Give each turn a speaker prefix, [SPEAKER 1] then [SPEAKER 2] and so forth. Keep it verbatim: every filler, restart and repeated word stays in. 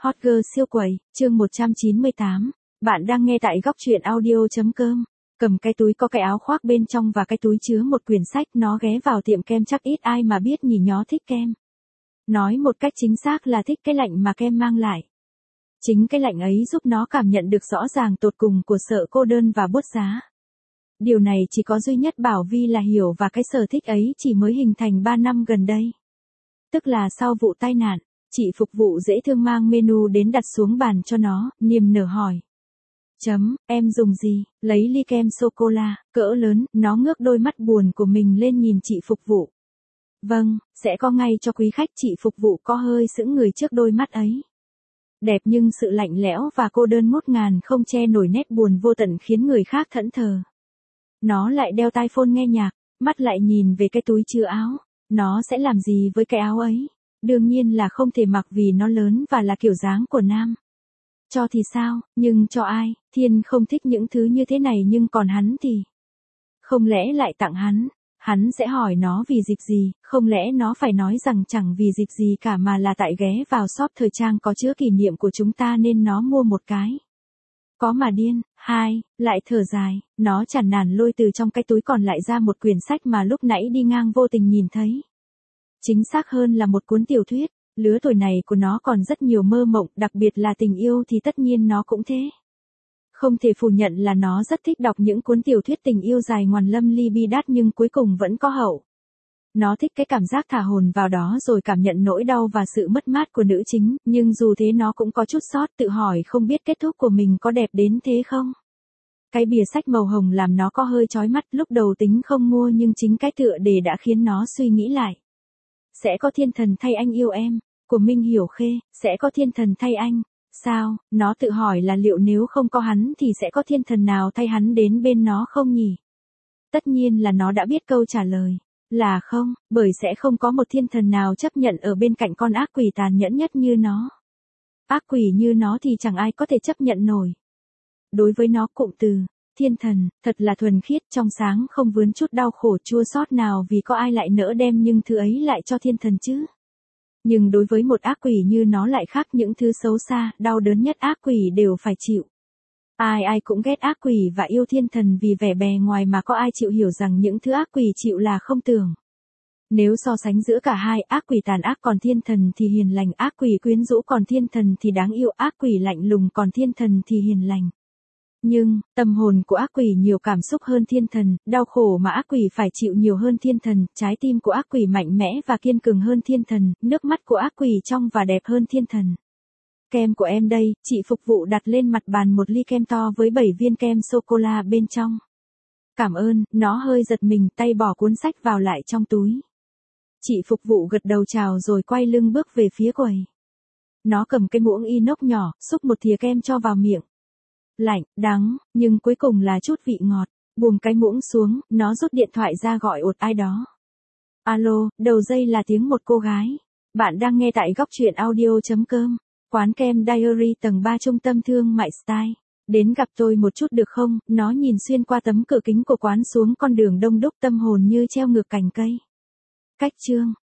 [SPEAKER 1] Hot Girl siêu quẩy, chương một trăm chín mươi tám. Bạn đang nghe tại góc truyện audio.com. Cầm cái túi có cái áo khoác bên trong và cái túi chứa một quyển sách, nó ghé vào tiệm kem chắc ít ai mà biết nhỉ, nhó thích kem. Nói một cách chính xác là thích cái lạnh mà kem mang lại. Chính cái lạnh ấy giúp nó cảm nhận được rõ ràng tột cùng của sự cô đơn và buốt giá. Điều này chỉ có duy nhất Bảo Vi là hiểu, và cái sở thích ấy chỉ mới hình thành ba năm gần đây. Tức là sau vụ tai nạn, chị phục vụ dễ thương mang menu đến đặt xuống bàn cho nó, niềm nở hỏi. Chấm, em dùng gì? Lấy ly kem sô-cô-la, cỡ lớn, nó ngước đôi mắt buồn của mình lên nhìn chị phục vụ. Vâng, sẽ có ngay cho quý khách. Chị phục vụ có hơi sững người trước đôi mắt ấy. Đẹp nhưng sự lạnh lẽo và cô đơn ngút ngàn không che nổi nét buồn vô tận khiến người khác thẫn thờ. Nó lại đeo tai phone nghe nhạc, mắt lại nhìn về cái túi chứa áo. Nó sẽ làm gì với cái áo ấy? Đương nhiên là không thể mặc vì nó lớn và là kiểu dáng của nam. Cho thì sao, nhưng cho ai? Thiên không thích những thứ như thế này, nhưng còn hắn thì... Không lẽ lại tặng hắn? Hắn sẽ hỏi nó vì dịp gì, không lẽ nó phải nói rằng chẳng vì dịp gì cả mà là tại ghé vào shop thời trang có chứa kỷ niệm của chúng ta nên nó mua một cái. Có mà điên. Hai, lại thở dài, nó chán nản lôi từ trong cái túi còn lại ra một quyển sách mà lúc nãy đi ngang vô tình nhìn thấy. Chính xác hơn là một cuốn tiểu thuyết. Lứa tuổi này của nó còn rất nhiều mơ mộng, đặc biệt là tình yêu thì tất nhiên nó cũng thế. Không thể phủ nhận là nó rất thích đọc những cuốn tiểu thuyết tình yêu dài ngoằn lâm ly bi đát nhưng cuối cùng vẫn có hậu. Nó thích cái cảm giác thả hồn vào đó rồi cảm nhận nỗi đau và sự mất mát của nữ chính, nhưng dù thế nó cũng có chút sót, tự hỏi không biết kết thúc của mình có đẹp đến thế không. Cái bìa sách màu hồng làm nó có hơi chói mắt, lúc đầu tính không mua nhưng chính cái tựa đề đã khiến nó suy nghĩ lại. Sẽ có thiên thần thay anh yêu em, của Minh Hiểu Khê. Sẽ có thiên thần thay anh. Sao, nó tự hỏi là liệu nếu không có hắn thì sẽ có thiên thần nào thay hắn đến bên nó không nhỉ? Tất nhiên là nó đã biết câu trả lời. Là không, bởi sẽ không có một thiên thần nào chấp nhận ở bên cạnh con ác quỷ tàn nhẫn nhất như nó. Ác quỷ như nó thì chẳng ai có thể chấp nhận nổi. Đối với nó, cụm từ thiên thần thật là thuần khiết, trong sáng, không vướng chút đau khổ chua xót nào, vì có ai lại nỡ đem những thứ ấy lại cho thiên thần chứ? Nhưng đối với một ác quỷ như nó lại khác, những thứ xấu xa, đau đớn nhất ác quỷ đều phải chịu. Ai ai cũng ghét ác quỷ và yêu thiên thần vì vẻ bề ngoài, mà có ai chịu hiểu rằng những thứ ác quỷ chịu là không tưởng. Nếu so sánh giữa cả hai, ác quỷ tàn ác còn thiên thần thì hiền lành, ác quỷ quyến rũ còn thiên thần thì đáng yêu, ác quỷ lạnh lùng còn thiên thần thì hiền lành. Nhưng, tâm hồn của ác quỷ nhiều cảm xúc hơn thiên thần, đau khổ mà ác quỷ phải chịu nhiều hơn thiên thần, trái tim của ác quỷ mạnh mẽ và kiên cường hơn thiên thần, nước mắt của ác quỷ trong và đẹp hơn thiên thần. Kem của em đây, chị phục vụ đặt lên mặt bàn một ly kem to với bảy viên kem sô-cô-la bên trong. Cảm ơn, nó hơi giật mình, tay bỏ cuốn sách vào lại trong túi. Chị phục vụ gật đầu chào rồi quay lưng bước về phía quầy. Nó cầm cái muỗng inox nhỏ, xúc một thìa kem cho vào miệng. Lạnh, đắng, nhưng cuối cùng là chút vị ngọt. Buông cái muỗng xuống, nó rút điện thoại ra gọi ột ai đó. Alo, đầu dây là tiếng một cô gái. Bạn đang nghe tại góc truyện audio.com. Quán kem Diary tầng ba trung tâm thương mại Style. Đến gặp tôi một chút được không? Nó nhìn xuyên qua tấm cửa kính của quán xuống con đường đông đúc, tâm hồn như treo ngược cành cây. Cách chương.